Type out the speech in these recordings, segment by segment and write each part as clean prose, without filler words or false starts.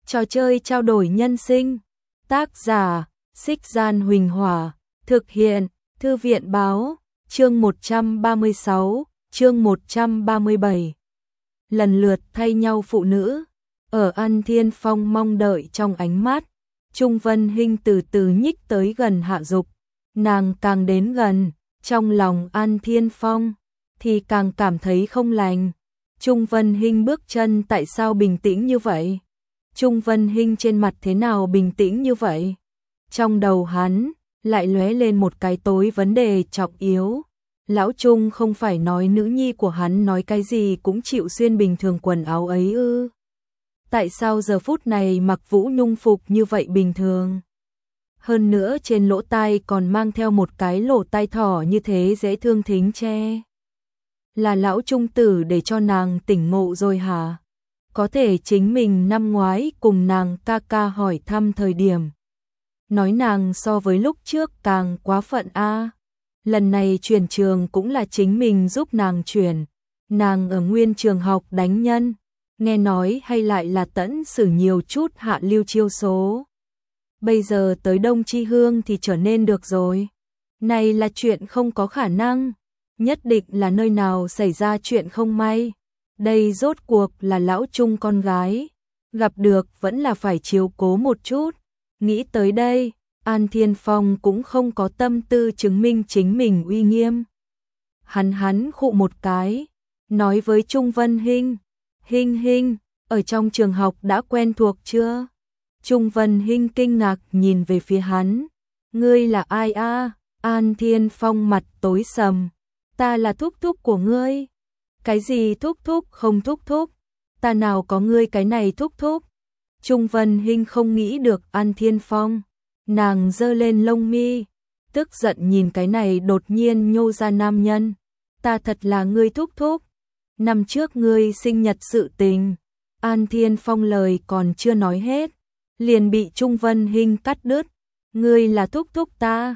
Trò chơi trao đổi nhân sinh. Tác giả: Xích Gian Huỳnh Hỏa. Thực hiện: Thư viện Báo. Chương 136, chương 137. Lần lượt thay nhau phụ nữ. Ở An Thiên Phong mong đợi trong ánh mắt, Trung Vân Hinh từ từ nhích tới gần Hạ Dục. Nàng càng đến gần, trong lòng An Thiên Phong thì càng cảm thấy không lành. Trung Vân Hinh bước chân tại sao bình tĩnh như vậy? Trung Vân Hinh trên mặt thế nào bình tĩnh như vậy? Trong đầu hắn lại lóe lên một cái tối vấn đề trọng yếu. Lão Trung không phải nói nữ nhi của hắn nói cái gì cũng chịu xuyên bình thường quần áo ấy ư? Tại sao giờ phút này mặc Vũ Nhung phục như vậy bình thường? Hơn nữa trên lỗ tai còn mang theo một cái lỗ tai thỏ như thế dễ thương thính che. Là lão Trung tử để cho nàng tỉnh ngộ rồi hả? Có thể chính mình năm ngoái cùng nàng ca ca hỏi thăm thời điểm, nói nàng so với lúc trước càng quá phận a. Lần này chuyển trường cũng là chính mình giúp nàng chuyển. Nàng ở nguyên trường học đánh nhân, nghe nói hay lại là tẫn sử nhiều chút hạ lưu chiêu số. Bây giờ tới Đông Chi Hương thì trở nên được rồi. Này là chuyện không có khả năng. Nhất định là nơi nào xảy ra chuyện không may. Đây rốt cuộc là lão Trung con gái. Gặp được vẫn là phải chiếu cố một chút. Nghĩ tới đây, An Thiên Phong cũng không có tâm tư chứng minh chính mình uy nghiêm. Hắn khụ một cái, nói với Trung Vân Hinh, Hinh, ở trong trường học đã quen thuộc chưa? Trung Vân Hinh kinh ngạc nhìn về phía hắn. Ngươi là ai a? An Thiên Phong mặt tối sầm. Ta là thúc thúc của ngươi. Cái gì thúc thúc không thúc thúc? Ta nào có ngươi cái này thúc thúc? Trung Vân Hinh không nghĩ được An Thiên Phong. Nàng giơ lên lông mi, tức giận nhìn cái này đột nhiên nhô ra nam nhân. Ta thật là ngươi thúc thúc. Năm trước ngươi sinh nhật sự tình. An Thiên Phong lời còn chưa nói hết, liền bị Trung Vân Hinh cắt đứt. Ngươi là thúc thúc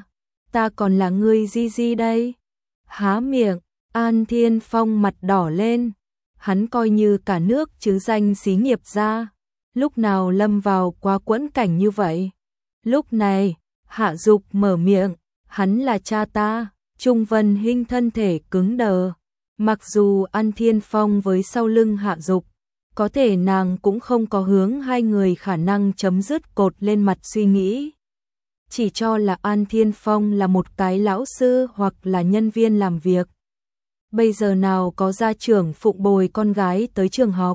ta còn là ngươi di đây. Há miệng, An Thiên Phong mặt đỏ lên. Hắn coi như cả nước chứ danh xí nghiệp ra, lúc nào lâm vào quá quẫn cảnh như vậy. Lúc này, Hạ Dục mở miệng, hắn là cha ta. Trung Vân Hinh thân thể cứng đờ. Mặc dù An Thiên Phong với sau lưng Hạ Dục, có thể nàng cũng không có hướng hai người khả năng chấm dứt cột lên mặt suy nghĩ. Chỉ cho là An Thiên Phong là một cái lão sư hoặc là nhân viên làm việc. Bây giờ nào có gia trưởng phụng bồi con gái tới trường học.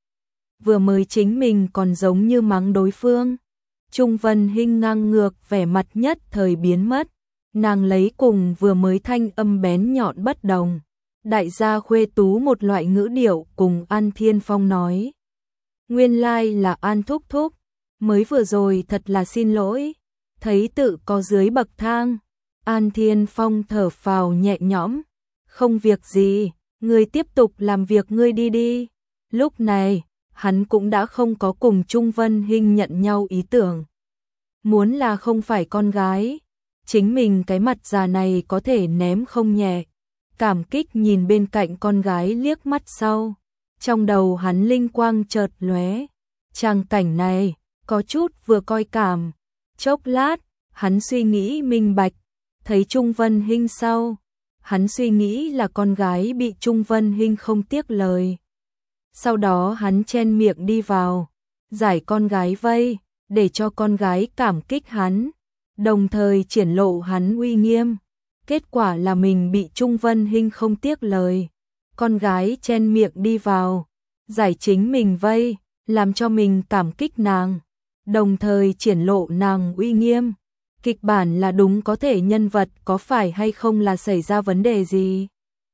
Vừa mới chính mình còn giống như mắng đối phương. Trung Vân Hinh ngang ngược vẻ mặt nhất thời biến mất. Nàng lấy cùng vừa mới thanh âm bén nhọn bất đồng. Đại gia Khuê Tú một loại ngữ điệu cùng An Thiên Phong nói. Nguyên lai là An thúc thúc. Mới vừa rồi thật là xin lỗi. Thấy tự có dưới bậc thang. An Thiên Phong thở phào nhẹ nhõm. Không việc gì, ngươi tiếp tục làm việc ngươi đi. Lúc này, hắn cũng đã không có cùng Trung Vân Hinh nhận nhau ý tưởng. Muốn là không phải con gái, chính mình cái mặt già này có thể ném không nhẹ. Cảm kích nhìn bên cạnh con gái liếc mắt sau. Trong đầu hắn linh quang chợt lóe. Tràng cảnh này, có chút vừa coi cảm. Chốc lát, hắn suy nghĩ minh bạch. Thấy Trung Vân Hinh sau, hắn suy nghĩ là con gái bị Trung Vân Hinh không tiếc lời. Sau đó hắn chen miệng đi vào, giải con gái vây, để cho con gái cảm kích hắn, đồng thời triển lộ hắn uy nghiêm. Kết quả là mình bị Trung Vân Hinh không tiếc lời. Con gái chen miệng đi vào, giải chính mình vây, làm cho mình cảm kích nàng, đồng thời triển lộ nàng uy nghiêm. Kịch bản là đúng, có thể nhân vật có phải hay không là xảy ra vấn đề gì?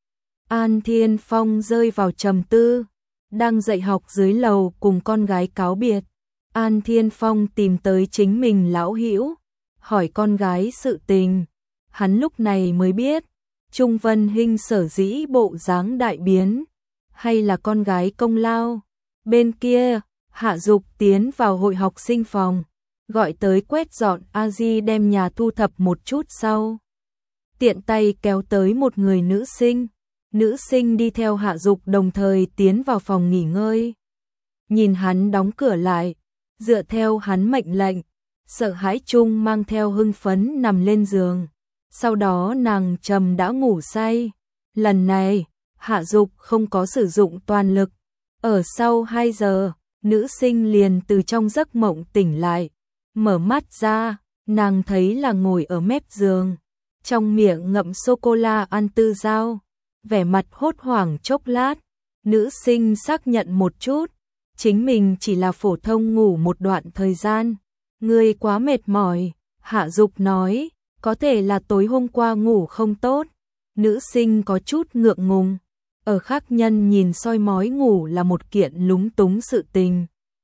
An Thiên Phong rơi vào trầm tư, đang dạy học dưới lầu cùng con gái cáo biệt. An Thiên Phong tìm tới chính mình lão hữu, hỏi con gái sự tình. Hắn lúc này mới biết, Trung Vân Hinh sở dĩ bộ dáng đại biến, hay là con gái công lao. Bên kia, Hạ Dục tiến vào hội học sinh phòng, gọi tới quét dọn a di đem nhà thu thập một chút sau. Tiện tay kéo tới một người nữ sinh. Nữ sinh đi theo Hạ Dục đồng thời tiến vào phòng nghỉ ngơi. Nhìn hắn đóng cửa lại, dựa theo hắn mệnh lệnh, sợ hãi chung mang theo hưng phấn nằm lên giường. Sau đó nàng trầm đã ngủ say. Lần này, Hạ Dục không có sử dụng toàn lực. Ở sau 2 giờ, nữ sinh liền từ trong giấc mộng tỉnh lại. Mở mắt ra, nàng thấy là ngồi ở mép giường. Trong miệng ngậm sô-cô-la ăn tư dao. Vẻ mặt hốt hoảng chốc lát. Nữ sinh xác nhận một chút. Chính mình chỉ là phổ thông ngủ một đoạn thời gian. Ngươi quá mệt mỏi, Hạ Dục nói. Có thể là tối hôm qua ngủ không tốt. Nữ sinh có chút ngượng ngùng. Ở khác nhân nhìn soi mói ngủ là một kiện lúng túng sự tình.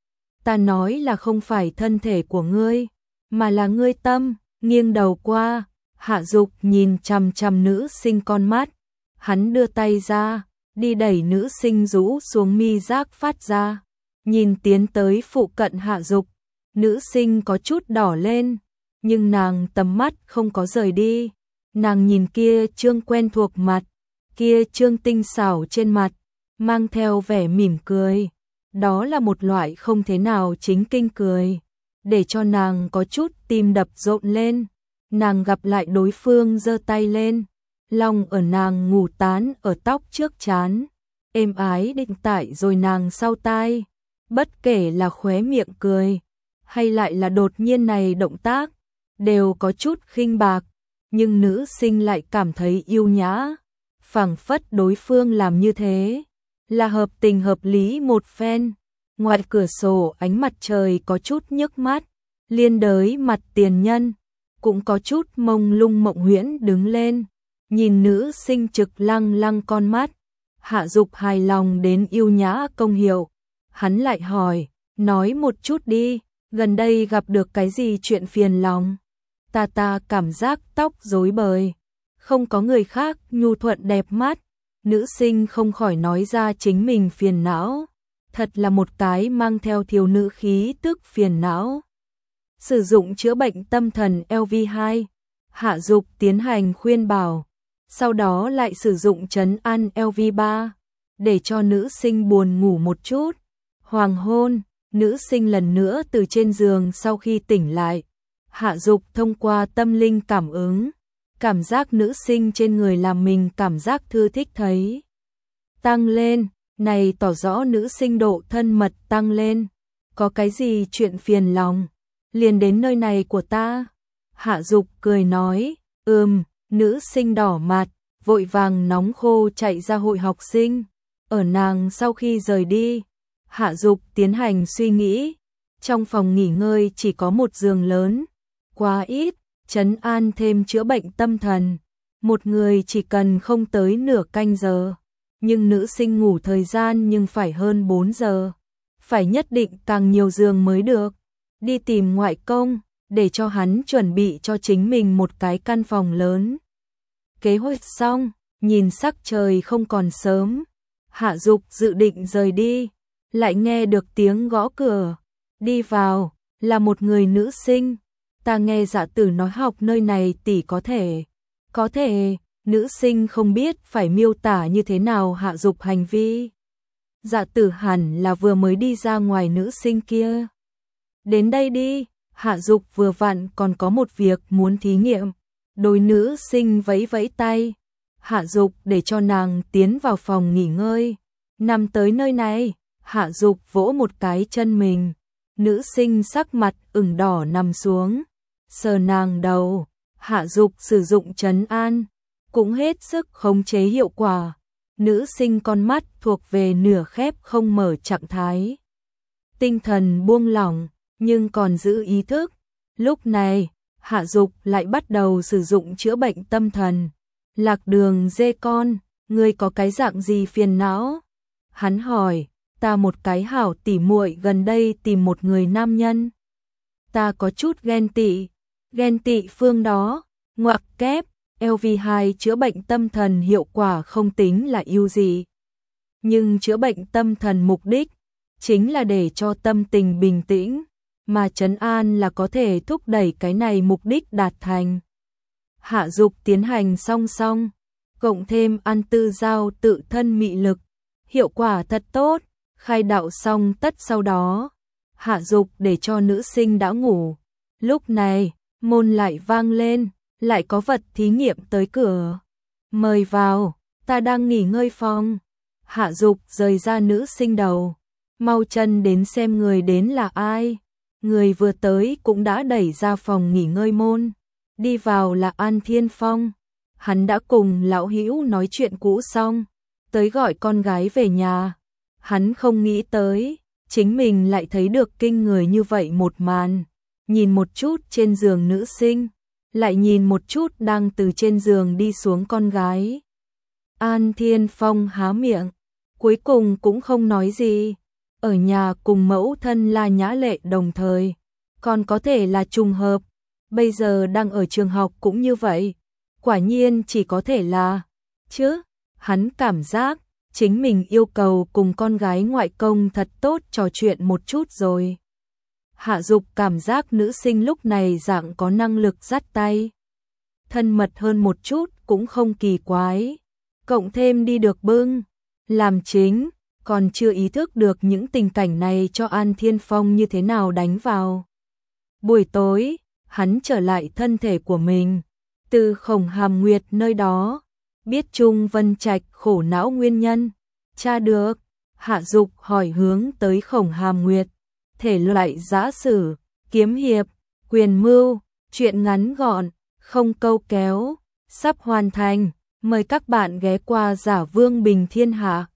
Ta nói là không phải thân thể của ngươi, mà là ngươi tâm. Nghiêng đầu qua, Hạ Dục nhìn chằm chằm nữ sinh con mắt. Hắn đưa tay ra, đi đẩy nữ sinh rũ xuống mi giác phát ra. Nhìn tiến tới phụ cận Hạ Dục, nữ sinh có chút đỏ lên, nhưng nàng tầm mắt không có rời đi. Nàng nhìn kia trương quen thuộc mặt, kia trương tinh xảo trên mặt, mang theo vẻ mỉm cười. Đó là một loại không thế nào chính kinh cười, để cho nàng có chút tim đập rộn lên. Nàng gặp lại đối phương giơ tay lên, lòng ở nàng ngủ tán ở tóc trước trán, êm ái định tại rồi nàng sau tai. Bất kể là khóe miệng cười, hay lại là đột nhiên này động tác, đều có chút khinh bạc, nhưng nữ sinh lại cảm thấy yêu nhã, phảng phất đối phương làm như thế là hợp tình hợp lý một phen. Ngoài cửa sổ ánh mặt trời có chút nhức mắt, liên đới mặt tiền nhân cũng có chút mông lung mộng huyễn đứng lên, nhìn nữ sinh trực lăng lăng con mắt. Hạ Dục hài lòng đến yêu nhã công hiệu. Hắn lại hỏi, nói một chút đi, gần đây gặp được cái gì chuyện phiền lòng? Ta cảm giác tóc rối bời, không có người khác nhu thuận đẹp mắt. Nữ sinh không khỏi nói ra chính mình phiền não, thật là một cái mang theo thiếu nữ khí tức phiền não. Sử dụng chữa bệnh tâm thần LV2, Hạ Dục tiến hành khuyên bảo, sau đó lại sử dụng trấn an LV3, để cho nữ sinh buồn ngủ một chút. Hoàng hôn, nữ sinh lần nữa từ trên giường sau khi tỉnh lại. Hạ Dục thông qua tâm linh cảm ứng, cảm giác nữ sinh trên người làm mình cảm giác thư thích thấy tăng lên, này tỏ rõ nữ sinh độ thân mật tăng lên. Có cái gì chuyện phiền lòng, liền đến nơi này của ta. Hạ Dục cười nói, nữ sinh đỏ mặt, vội vàng nóng khô chạy ra hội học sinh. Ở nàng sau khi rời đi, Hạ Dục tiến hành suy nghĩ. Trong phòng nghỉ ngơi chỉ có một giường lớn, quá ít, trấn an thêm chữa bệnh tâm thần. Một người chỉ cần không tới nửa canh giờ, nhưng nữ sinh ngủ thời gian nhưng phải hơn 4 giờ. Phải nhất định càng nhiều giường mới được. Đi tìm ngoại công, để cho hắn chuẩn bị cho chính mình một cái căn phòng lớn. Kế hoạch xong, nhìn sắc trời không còn sớm, Hạ Dục dự định rời đi, lại nghe được tiếng gõ cửa. Đi vào, là một người nữ sinh. Ta nghe Dạ Tử nói học nơi này tỷ có thể, nữ sinh không biết phải miêu tả như thế nào Hạ Dục hành vi. Dạ Tử hẳn là vừa mới đi ra ngoài nữ sinh kia. Đến đây đi, Hạ Dục vừa vặn còn có một việc muốn thí nghiệm. Đối nữ sinh vẫy vẫy tay. Hạ Dục để cho nàng tiến vào phòng nghỉ ngơi. Nằm tới nơi này, Hạ Dục vỗ một cái chân mình. Nữ sinh sắc mặt ửng đỏ nằm xuống, sờ nàng đầu. Hạ Dục sử dụng trấn an, cũng hết sức khống chế hiệu quả. Nữ sinh con mắt thuộc về nửa khép không mở trạng thái. Tinh thần buông lỏng, nhưng còn giữ ý thức. Lúc này, Hạ Dục lại bắt đầu sử dụng chữa bệnh tâm thần. Lạc Đường dê con, ngươi có cái dạng gì phiền não? Hắn hỏi. Ta một cái hảo tỉ muội gần đây tìm một người nam nhân. Ta có chút ghen tị phương đó, ngoặc kép. LV2 chữa bệnh tâm thần hiệu quả không tính là ưu gì. Nhưng chữa bệnh tâm thần mục đích chính là để cho tâm tình bình tĩnh, mà trấn an là có thể thúc đẩy cái này mục đích đạt thành. Hạ Dục tiến hành song song, cộng thêm ăn tư giao tự thân mị lực, hiệu quả thật tốt. Khai đạo xong tất sau đó, Hạ Dục để cho nữ sinh đã ngủ. Lúc này, môn lại vang lên, lại có vật thí nghiệm tới cửa. Mời vào, ta đang nghỉ ngơi phòng. Hạ Dục rời ra nữ sinh đầu. Mau chân đến xem người đến là ai. Người vừa tới cũng đã đẩy ra phòng nghỉ ngơi môn. Đi vào là An Thiên Phong. Hắn đã cùng lão hữu nói chuyện cũ xong, tới gọi con gái về nhà. Hắn không nghĩ tới, chính mình lại thấy được kinh người như vậy một màn. Nhìn một chút trên giường nữ sinh, lại nhìn một chút đang từ trên giường đi xuống con gái. An Thiên Phong há miệng, cuối cùng cũng không nói gì. Ở nhà cùng mẫu thân La Nhã Lệ đồng thời, còn có thể là trùng hợp. Bây giờ đang ở trường học cũng như vậy. Quả nhiên chỉ có thể là, chứ, hắn cảm giác chính mình yêu cầu cùng con gái ngoại công thật tốt trò chuyện một chút rồi. Hạ Dục cảm giác nữ sinh lúc này dạng có năng lực dắt tay. Thân mật hơn một chút cũng không kỳ quái. Cộng thêm đi được bưng, làm chính, còn chưa ý thức được những tình cảnh này cho An Thiên Phong như thế nào đánh vào. Buổi tối, hắn trở lại thân thể của mình. Từ Khổng Hàm Nguyệt nơi đó, biết Trung Vân Trạch khổ não nguyên nhân. Tra được, Hạ Dục hỏi hướng tới Khổng Hàm Nguyệt. Thể loại giã sử, kiếm hiệp, quyền mưu, truyện ngắn gọn, không câu kéo, sắp hoàn thành. Mời các bạn ghé qua Giả Vương Bình Thiên Hạ.